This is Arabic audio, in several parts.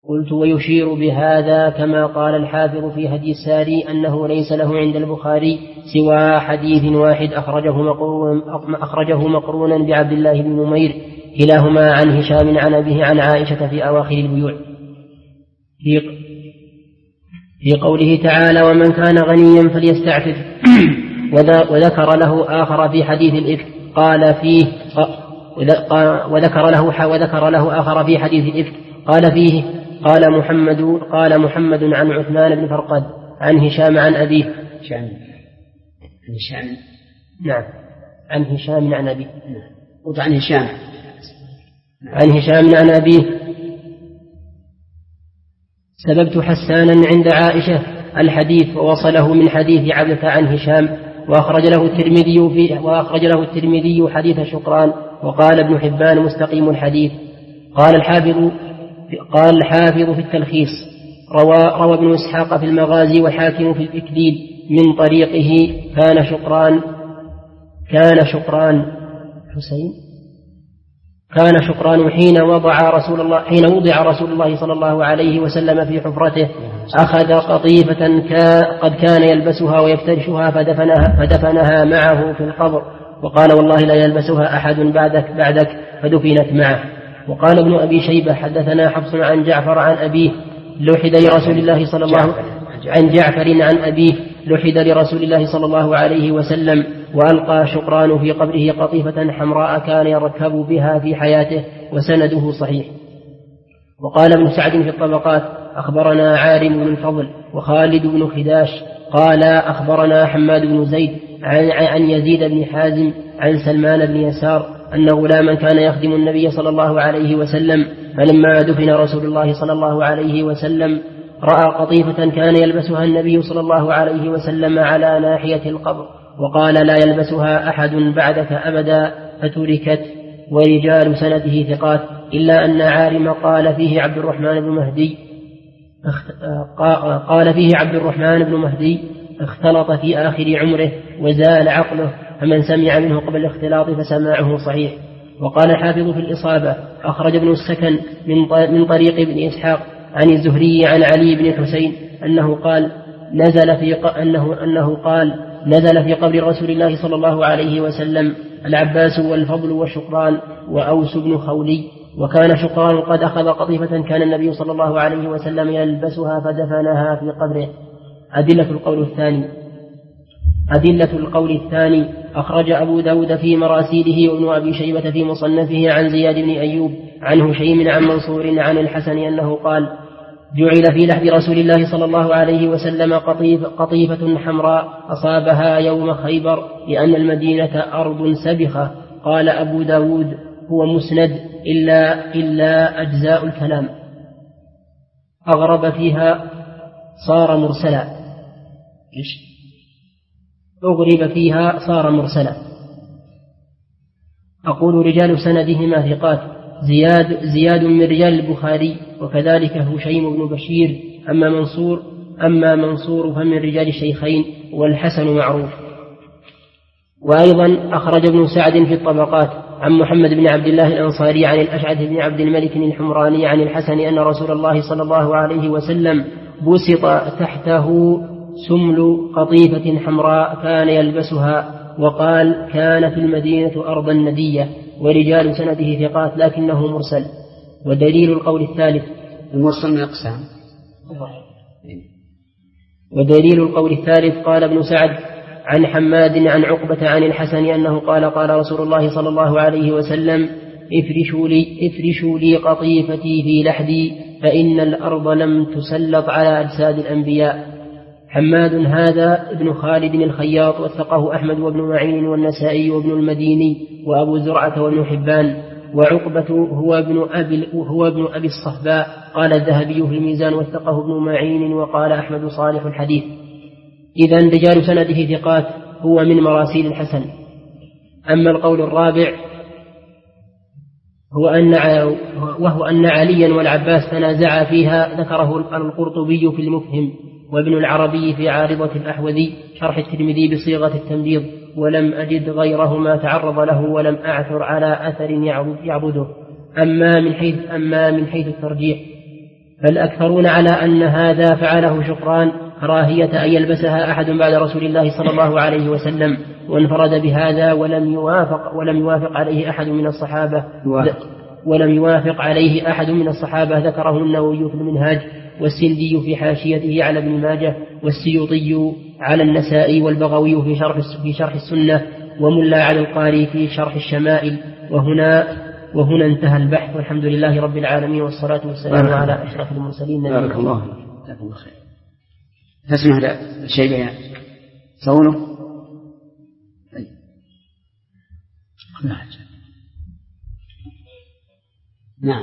قلت ويشير بهذا كما قال الحافظ في هدي الساري أنه ليس له عند البخاري سوى حديث واحد أخرجه مقرونا بعبد الله بن نمير كلاهما عن هشام عن أبيه عن عائشة في أواخر البيوع في قوله تعالى ومن كان غنيا فليستعفف وذكر له آخر في حديث الإفك وذكر له آخر في حديث الإفك قال فيه قال محمد عن عثمان بن فرقد عن هشام عن أبيه نعم عن هشام عن أبيه عن هشام عن أبيه سببت حسانا عند عائشة الحديث ووصله من حديث عبدة عن هشام وأخرج له الترمذي حديث شكران وقال ابن حبان مستقيم الحديث. قال الحافظ في التلخيص روى ابن إسحاق في المغازي والحاكم في الإكليل من طريقه كان شكران حين وضع رسول الله صلى الله عليه وسلم في حفرته أخذ قطيفة قد كان يلبسها ويفترشها فدفنها معه في القبر وقال والله لا يلبسها أحد بعدك فدفنت معه. وقال ابن أبي شيبة حدثنا حفص عن جعفر عن أبيه لوحد لرسول الله صلى الله عن جعفر عن أبيه لوحد لرسول الله صلى الله عليه وسلم وألقى شكران في قبره قطيفة حمراء كان يركب بها في حياته وسنده صحيح. وقال ابن سعد في الطبقات أخبرنا عارم بن الفضل وخالد بن خداش قال أخبرنا حماد بن زيد عن يزيد بن حازم عن سلمان بن يسار أن غلاما كان يخدم النبي صلى الله عليه وسلم فلما دفن رسول الله صلى الله عليه وسلم رأى قطيفة كان يلبسها النبي صلى الله عليه وسلم على ناحية القبر وقال لا يلبسها أحد بعدك أبدا فتركت. ورجال سنده ثقات إلا أن عارم قال فيه عبد الرحمن بن مهدي اختلط في آخر عمره وزال عقله فمن سمع منه قبل الاختلاط فسماعه صحيح. وقال الحافظ في الإصابة أخرج ابن السكن من طريق ابن إسحاق عن الزهري عن علي بن الحسين أنه قال نزل في قبر رسول الله صلى الله عليه وسلم العباس والفضل والشقران وأوس بن خولي وكان شقران قد أخذ قطيفة كان النبي صلى الله عليه وسلم يلبسها فدفنها في قبره. أدلة القول الثاني أخرج أبو داود في مراسيله وابن أبي شيبة في مصنفه عن زياد بن أيوب عن هشيم عن منصور عن الحسن أنه قال جعل في لحد رسول الله صلى الله عليه وسلم قطيفة حمراء أصابها يوم خيبر لأن المدينة أرض سبخة. قال أبو داود هو مسند إلا أجزاء الكلام أغرب فيها صار مرسلا. أقول رجال سندهما ثقات زياد من رجال البخاري وكذلك هشيم بن بشير أما منصور فمن رجال الشيخين والحسن معروف. وأيضا أخرج ابن سعد في الطبقات عن محمد بن عبد الله الأنصاري عن الأشعث بن عبد الملك الحمراني عن الحسن أن رسول الله صلى الله عليه وسلم بسط تحته سمل قطيفة حمراء كان يلبسها وقال كان في المدينة أرضا ندية. ورجال سنده ثقات لكنه مرسل. ودليل القول الثالث المرسل من أقسام. ودليل القول الثالث قال ابن سعد عن حماد عن عقبة عن الحسن أنه قال رسول الله صلى الله عليه وسلم افرشوا لي قطيفتي في لحدي فإن الأرض لم تسلط على أجساد الأنبياء. حماد هذا ابن خالد الخياط وثقه أحمد وابن معين والنسائي وابن المديني وأبو زرعة وابن حبان. وعقبة هو ابن أبي الصهباء قال الذهبي في الميزان وثقه ابن معين وقال أحمد صالح الحديث. إذن رجال سنده ثقات هو من مراسيل الحسن. أما القول الرابع وهو أن عليا والعباس تنازعا فيها ذكره القرطبي في المفهم وابن العربي في عارضة الأحوذي شرح الترمذي بصيغة التمريض ولم أجد غيرهما تعرض له ولم أعثر على أثر يعبده. أما من حيث الترجيح فالأكثرون على أن هذا فعله شكران كراهية أن يلبسها أحد بعد رسول الله صلى الله عليه وسلم، وانفرد بهذا ولم يوافق عليه أحد من الصحابة ذكره النووي في المنهاج، والسندي في حاشيته على ابن ماجه، والسيوطي على النسائي، والبغوي في شرح السنة، وملا على القاري في شرح الشمائل. وهنا انتهى البحث، والحمد لله رب العالمين، والصلاة والسلام على أشرف المرسلين. بارك الله خير. تسمع هذا الشيء بيان صونه. نعم.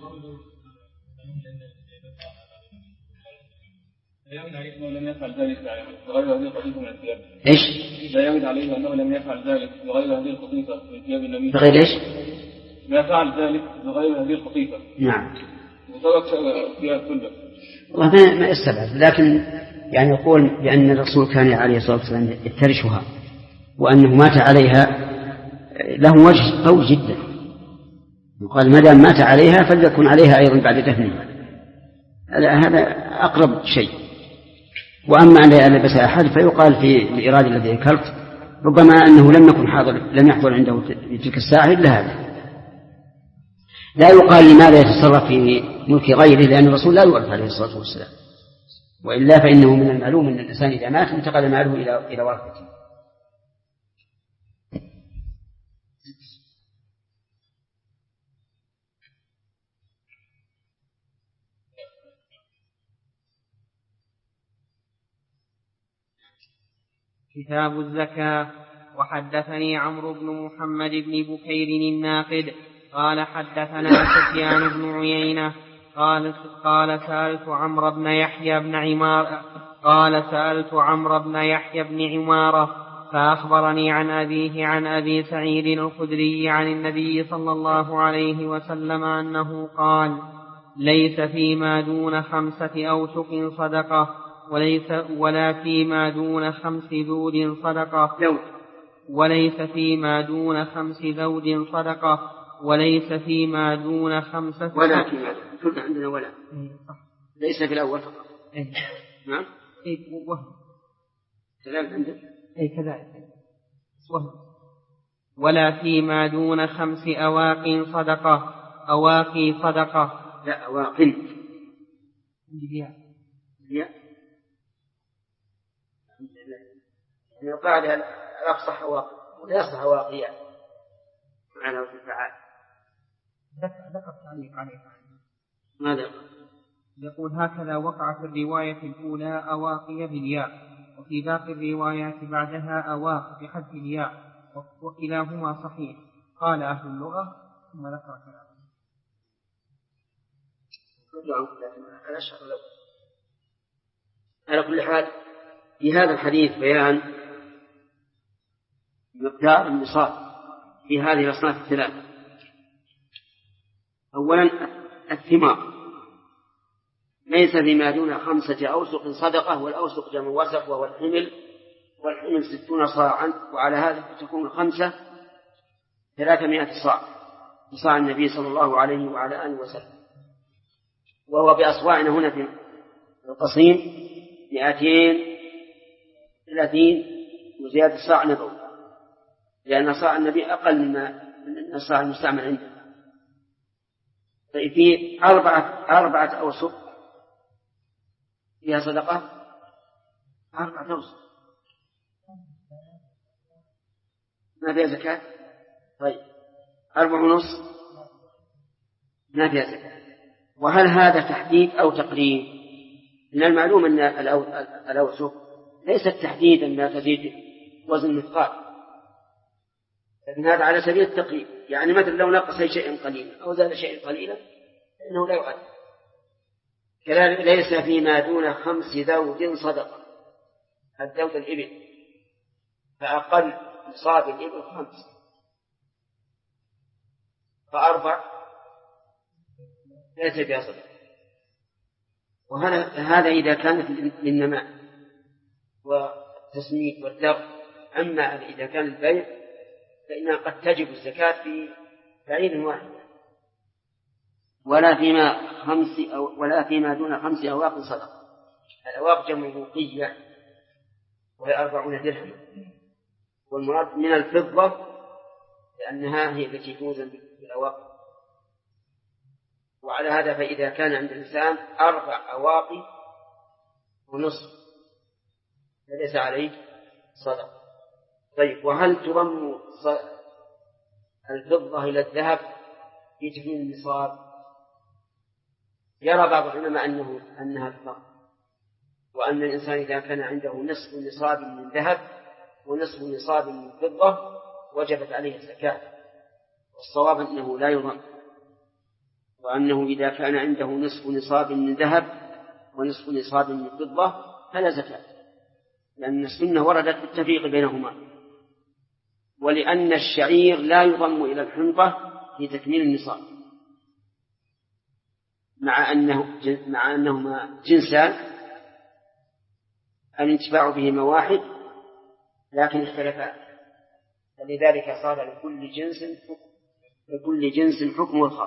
لا يعود عليه أنه لم يفعل ذلك بغير هذه القطيفة من الثياب. إيش؟ لا يعود عليه أنه لم يفعل ذلك بغير هذه القطيفة من ثياب النبي. بغير إيش؟ ما فعل ذلك بغير هذه القطيفة. نعم. وترك فيها كله. والله ما يستبعد، لكن يعني يقول بأن الرسول كان عليه الصلاة والسلام يفترشها وأنه مات عليها له وجه قوي جدا. يقال ما دام مات عليها فليكن عليها أيضا بعد دفنها. هذا أقرب شيء. وأما أن يلبس أحد فيقال في الإرادة الذي ذكرت ربما أنه لم يحضر عنده في تلك الساعة إلا هذا. لا يقال لماذا يتصرف في ملك غيره، لأن الرسول لا يورث عليه الصلاة والسلام، وإلا فإنه من المعلوم أن الإنسان إذا مات انتقل ماله إلى ورثته. كتاب الزكاة. وحدثني عمرو بن محمد بن بكير الناقد قال حدثنا سفيان بن عيينة قال سألت عمرو بن يحيى بن عمارة فأخبرني عن أبيه عن أبي سعيد الخدري عن النبي صلى الله عليه وسلم أنه قال: ليس فيما دون 5 أوسق صدقة، ولا فيما دون 5 ذود صدقة، وليس فيما دون 5 ذود صدقة، وليس فيما دون 5 ولا فيما دون عندنا ولا ليس في الأول فقط. نعم. كذلك. ولا فيما دون 5 أواق صدقة. أواقي صدقة. لا أواقي. يقال الأفصح أواقي ولا يصح أواقي معنى في الفعال. ذكر تعليق عليه. ماذا؟ يقول: هكذا وقع في الرواية الأولى أواقي بالياء، وفي باقي الروايات بعدها أواق بحذف الياء، وكلاهما صحيح. قال أهل اللغة ثم ذكر كلامه. على كل حال في هذا الحديث بيان مقدار النصاب في هذه الأصناف الثلاثة. أولا الثمار ليس فيما دون 5 أوسق صدقة، والأوسق جمع وسق وهو الحمل، والحمل 60 صاعا، وعلى هذا تكون 5 300 صاع، صاع النبي صلى الله عليه وعلى آله وسلم، وهو بأصواعنا هنا في القصيم 230 وزيادة صاع نبوي، لأن صاع النبي أقل من الصاع المستعمل عنده. في 4 أوسق فيها صدقة، 4 أوسق ما فيها زكاة. طيب 4.5 ما فيها زكاة. وهل هذا تحديد أو تقريب؟ من المعلوم أن الأوسق ليست تحديدا لا تزيد وزن مثقال، لكن هذا على سبيل التقريب، يعني مثل لو نقص شيء قليلا أو زاد شيء قليلا فإنه لا يؤثر. كذلك ليس فيما دون 5 ذود صدقة. الذود الإبل، فأقل نصاب الإبل 5، ف4 ليس فيها صدقة. وهذا إذا كانت للنماء والتسميد والدر. أما إذا كان البيع فإنها قد تجب الزكاة في بعيد واحد. ولا فيما دون 5 أواق صدقة. الأواق جمع وقية وهي 40 درهم، والمراد من الفضة لأنها هي التي توزن بالأواق. وعلى هذا فإذا كان عند الإنسان 4 أواق ونصف فليس عليه صدقة. طيب، وهل تضم الفضة إلى الذهب في تكميل النصاب؟ يرى بعض العلماء أنها الفرق، وأن الإنسان إذا كان عنده نصف نصاب من ذهب ونصف نصاب من فضة وجبت عليه الزكاة، والصواب أنه لا يضم، وأنه إذا كان عنده نصف نصاب من ذهب ونصف نصاب من فضة فلا زكاة، لأن السنة وردت بالتفريق بينهما، ولأن الشعير لا يضم إلى الحنطة في تكميل النصاب، مع أنهما جنسان الانتفاع بهما واحد لكن اختلفا، فلذلك صار لكل جنس حكمه الخاص.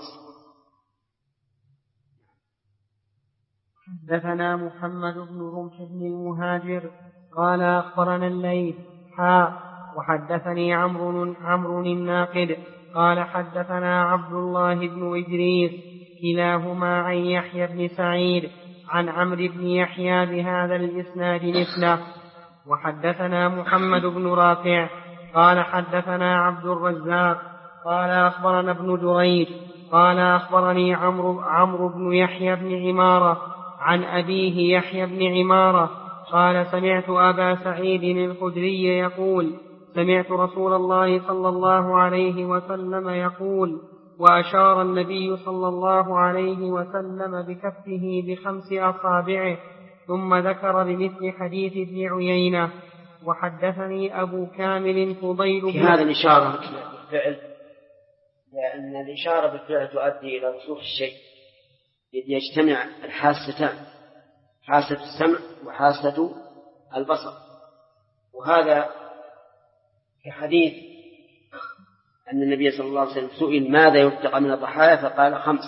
حدثنا محمد بن رمح بن المهاجر قال أخبرنا الليث وحدثني عمرو الناقد قال حدثنا عبد الله بن إدريس كلاهما عن يحيى بن سعيد عن عمرو بن يحيى بهذا الإسناد مثله. وحدثنا محمد بن رافع قال حدثنا عبد الرزاق قال أخبرنا ابن جريج قال أخبرني عمرو بن يحيى بن عمارة عن أبيه يحيى بن عمارة قال سمعت أبا سعيد الخدري يقول سمعت رسول الله صلى الله عليه وسلم يقول وأشار النبي صلى الله عليه وسلم بكفه ب5 أصابعه ثم ذكر بمثل حديث ابن عيينة. وحدثني أبو كامل فضيل في هذا الإشارة بالفعل، لأن الإشارة بالفعل تؤدي إلى رسوخ الشيء إذ يجتمع الحاستان، حاسة السمع وحاسة البصر. وهذا في حديث أن النبي صلى الله عليه وسلم سئل ماذا يرتقى من الضحايا فقال 5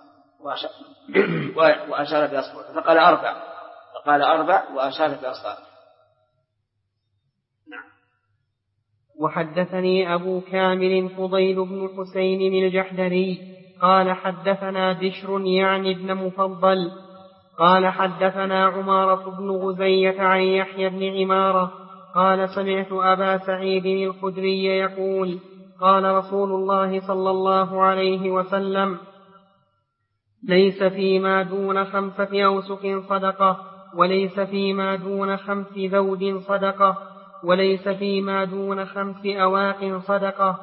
وأشار بأصبعه، فقال 4 وأشار بأصبعه. وحدثني أبو كامل فضيل بن حسين الجحدري قال حدثنا بشر يعني ابن مفضل قال حدثنا عمارة بن غزية عن يحيى بن عمارة قال سمعت أبا سعيد الخدري يقول قال رسول الله صلى الله عليه وسلم ليس فيما دون 5 أوسق صدقة وليس فيما دون 5 ذود صدقة وليس فيما دون 5 أواق صدقة.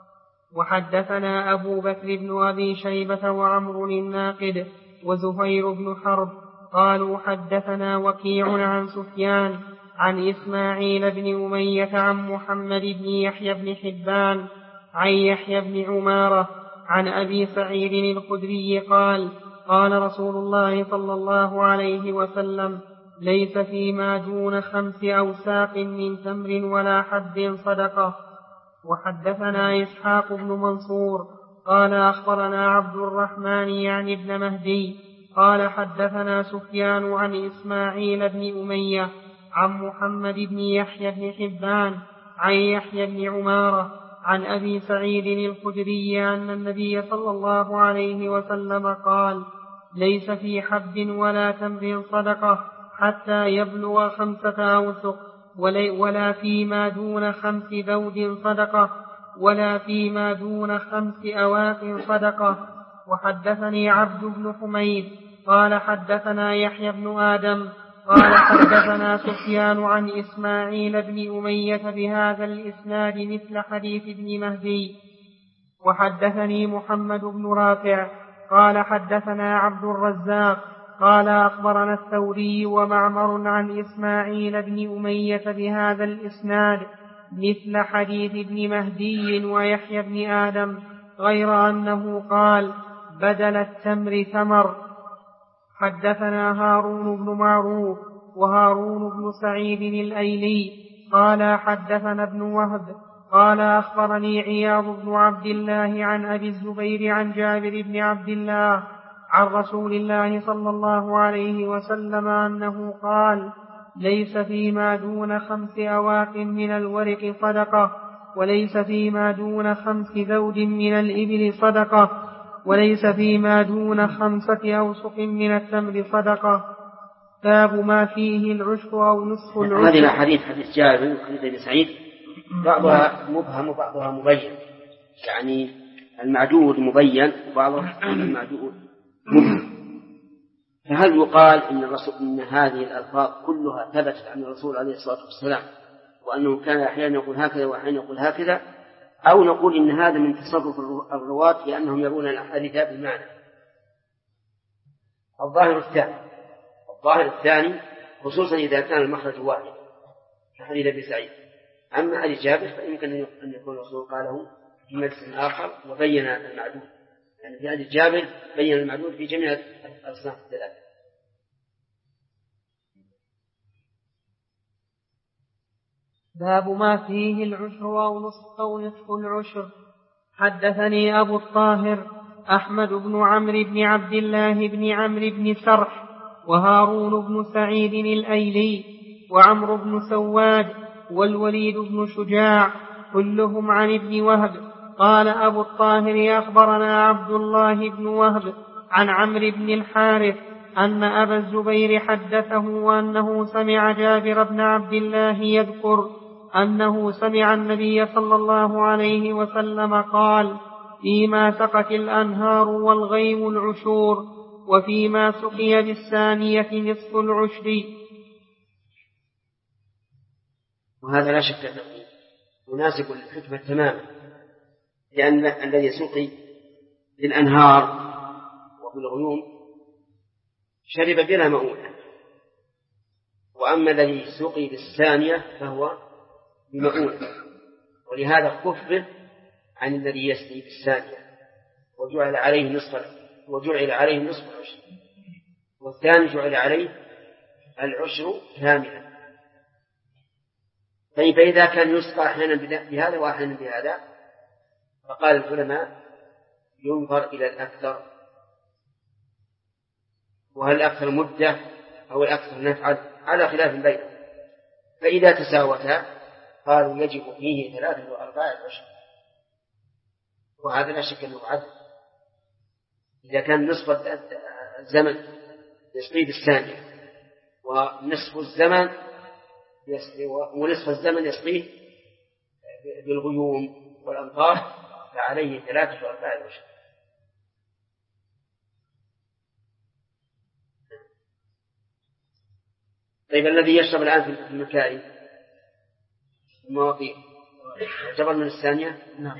وحدثنا أبو بكر بن أبي شيبة وعمر الناقد وزهير بن حرب قالوا حدثنا وكيع عن سفيان عن إسماعيل بن أمية عن محمد بن يحيى بن حبان عن يحيى بن عمارة عن أبي سعيد الخدري قال قال رسول الله صلى الله عليه وسلم ليس فيما دون 5 أوساق من تمر ولا حب صدقة. وحدثنا إسحاق بن منصور قال أخبرنا عبد الرحمن يعني ابن مهدي قال حدثنا سفيان عن إسماعيل بن أمية عن محمد بن يحيى بن حبان عن يحيى بن عمارة عن أبي سعيد الخدري أن النبي صلى الله عليه وسلم قال ليس في حب ولا تمر صدقة حتى يبلغ 5 أوسق ولا فيما دون 5 ذود صدقة ولا فيما دون 5 أواق صدقة. وحدثني عبد بن حميد قال حدثنا يحيى بن آدم قال حدثنا سفيان عن إسماعيل بن أمية بهذا الإسناد مثل حديث ابن مهدي. وحدثني محمد بن رافع قال حدثنا عبد الرزاق قال أخبرنا الثوري ومعمر عن إسماعيل بن أمية بهذا الإسناد مثل حديث ابن مهدي ويحيى بن آدم غير أنه قال بدل التمر ثمر. حدثنا هارون بن معروف وهارون بن سعيد الأيلي قال حدثنا ابن وهب قال أخبرني عياض بن عبد الله عن أبي الزبير عن جابر بن عبد الله عن رسول الله صلى الله عليه وسلم أنه قال: ليس فيما دون 5 أواق من الورق صدقة، وليس فيما دون 5 ذود من الإبل صدقة، وليس فيما دون 5 أوسق من التمر صدقة. باب ما فيه العشر أو نصف العشر. هذه الأحاديث حديث جابر وحديث ابن سعيد بعضها مبهم وبعضها مبين، يعني المعدود مبين وبعضها المعدود مبهم. فهل يقال إن هذه الألفاظ كلها ثبتت عن الرسول عليه الصلاة والسلام وأنه كان أحيانا يقول هكذا وأحيانا يقول هكذا، أو نقول إن هذا من تصرف الرواة لأنهم يرون الأحاديث بالمعنى؟ الظاهر الثاني خصوصا إذا كان المخرج واحد كحديث ابن سعيد. أما حديث جابر فيمكن أن يكون الرسول قاله في مجلس آخر وبين المعدود، يعني في حديث جابر بين المعدود في جميع الأصناف الثلاثة. باب ما فيه العشر أو نصف العشر. حدثني أبو الطاهر أحمد بن عمرو بن عبد الله بن عمرو بن سرح وهارون بن سعيد الأيلي وعمرو بن سواد والوليد بن شجاع كلهم عن ابن وهب. قال أبو الطاهر: أخبرنا عبد الله بن وهب عن عمرو بن الحارث أن أبا الزبير حدثه أنه سمع جابر بن عبد الله يذكر أنه سمع النبي صلى الله عليه وسلم قال: فيما سقت الأنهار والغيم العشور، وفيما سقي بالثانية نصف العشر. وهذا لا شك أنه مناسب للحكمة تماما، لأن الذي سقي بالأنهار وبالغيوم شرب بلا مؤونة، وأما الذي سقي بالثانية فهو بمؤونة، ولهذا خفف عن الذي يسقي بالثانية وجعل عليه نصف العشر، والثاني جعل عليه العشر كاملا. طيب إذا كان يسقى أحيانا بهذا وأحيانا بهذا، فقال العلماء: ينظر إلى الأكثر، وهل الأكثر مدة أو الأكثر نفعا على خلاف بينهم. فإذا تساوتا قالوا يجب فيه 3 و4 عشر، وهذا لا شك أنه عدل. إذا كان نصف الزمن يسقي بالثانية ونصف الزمن يسقيه بالغيوم والأمطار، فعليه 3 و4 عشر. طيب الذي يشرب الآن في المكائن المواطير يعتبر من الثانية؟ نعم.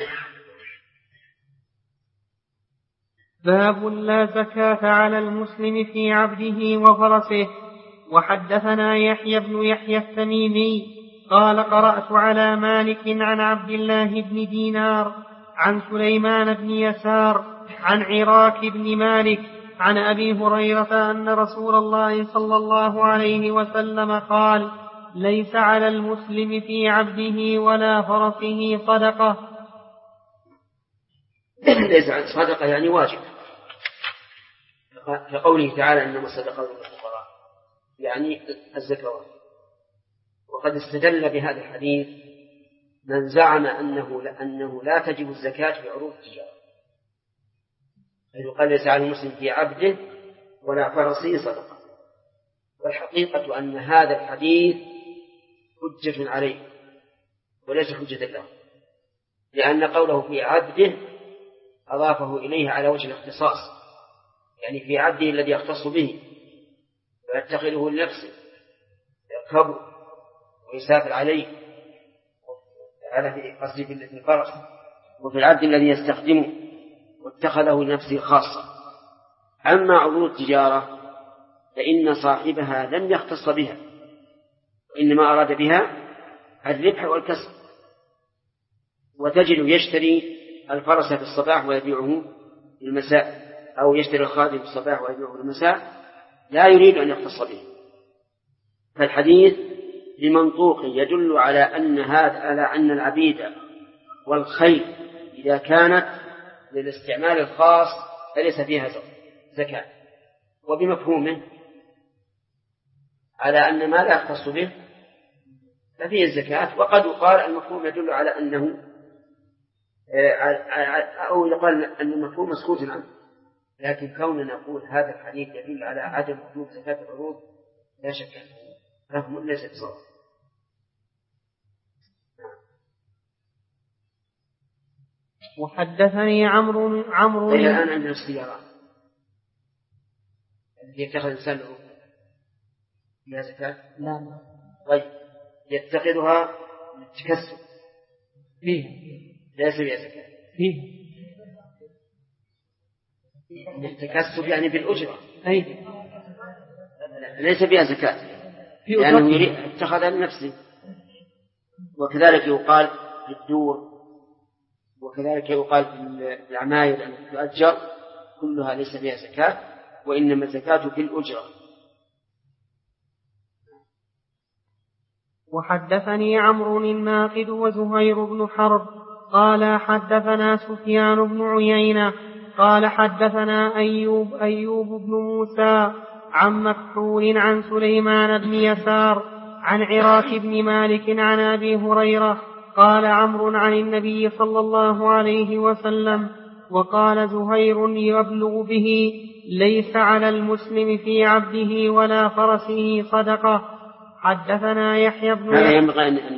باب لا زكاة على المسلم في عبده وفرسه. وحدثنا يحيى بن يحيى التميمي قال: قرأت على مالك عن عبد الله بن دينار عن سليمان بن يسار عن عراك بن مالك عن أبي هريرة أن رسول الله صلى الله عليه وسلم قال: ليس على المسلم في عبده ولا فرسه صدقة. ليس على صدقة يعني واجب، كقوله تعالى: إنما الصدقات للفقراء، يعني الزكوات. وقد استدل بهذا الحديث من زعم أنه لا تجب الزكاة في عروض التجارة، فيقال: ليس على المسلم في عبده ولا فرسه صدقة. والحقيقة أن هذا الحديث حجة عليه وليس حجة له، لأن قوله في عبده أضافه إليه على وجه الاختصاص، يعني في عبده الذي يختص به ويتخذه لنفسه يركبه ويسافر عليه، هذا في قصده في الفرس، وفي العبد الذي يستخدمه واتخذه لنفسه خاصة. أما عروض التجارة فإن صاحبها لم يختص بها، وإنما أراد بها الربح والكسب. وتجد يشتري الفرس في الصباح ويبيعه في المساء، أو يشتري الخادم في الصباح ويبيعه في المساء، لا يريد أن يختص به. فالحديث بمنطوق يدل على أن العبيد والخيل إذا كانت للاستعمال الخاص فليس فيها زكاة، وبمفهومه على أن ما لا يختص به ففيه الزكاة. وقد يقال المفهوم يدل على أنه أو يقال أن المفهوم مسكوت عنه، لكن كوننا نقول هذا الحديث يدل على عدم وجوب زكاة العروض لا شك أنه فهم ليس بصواب. وحدثني عمرو الآن عندنا السيارات التي يتخذ الإنسان فيها زكاة؟ لا. طيب يتخذها للتكسب فيه ليس فيها زكاة. فيه للتكسب يعني بالأجرة، أي ليس فيها زكاة لأنه يريد اتخذها لنفسه. وكذلك يقال في الدور، وكذلك يقال في العماير التي تؤجر، كلها ليس فيها زكاة، وإنما الزكاة في الأجرة. وحدثني عمرو الناقد وزهير بن حرب قال حدثنا سفيان بن عيينة قال حدثنا أيوب بن موسى عن مكحول عن سليمان بن يسار عن عراك بن مالك عن أبي هريرة قال عمرو عن النبي صلى الله عليه وسلم. وقال زهير يبلغ به ليس على المسلم في عبده ولا فرسه صدقة. حدثنا يحيى بن هذا ينبغي أن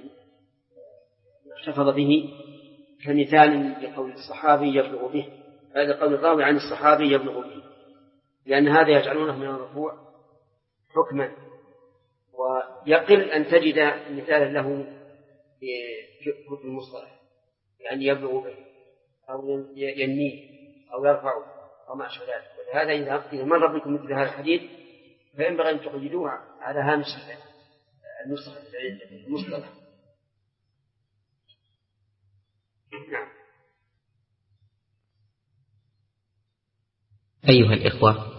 يحتفظ به كمثال لقول الصحابي يبلغ به، هذا قول الراوي عن الصحابي يبلغ به، لأن هذا يجعلونه من الرفوع حكما، ويقل أن تجد مثالا له في المصطلح، يعني يبلغ به أو ينميه أو يرفعه أو ما أشبه ذلك. ولهذا إذا مر بكم مثل هذا الحديث فينبغي أن تقيدوه على هامش المصطلح. أيها الإخوة،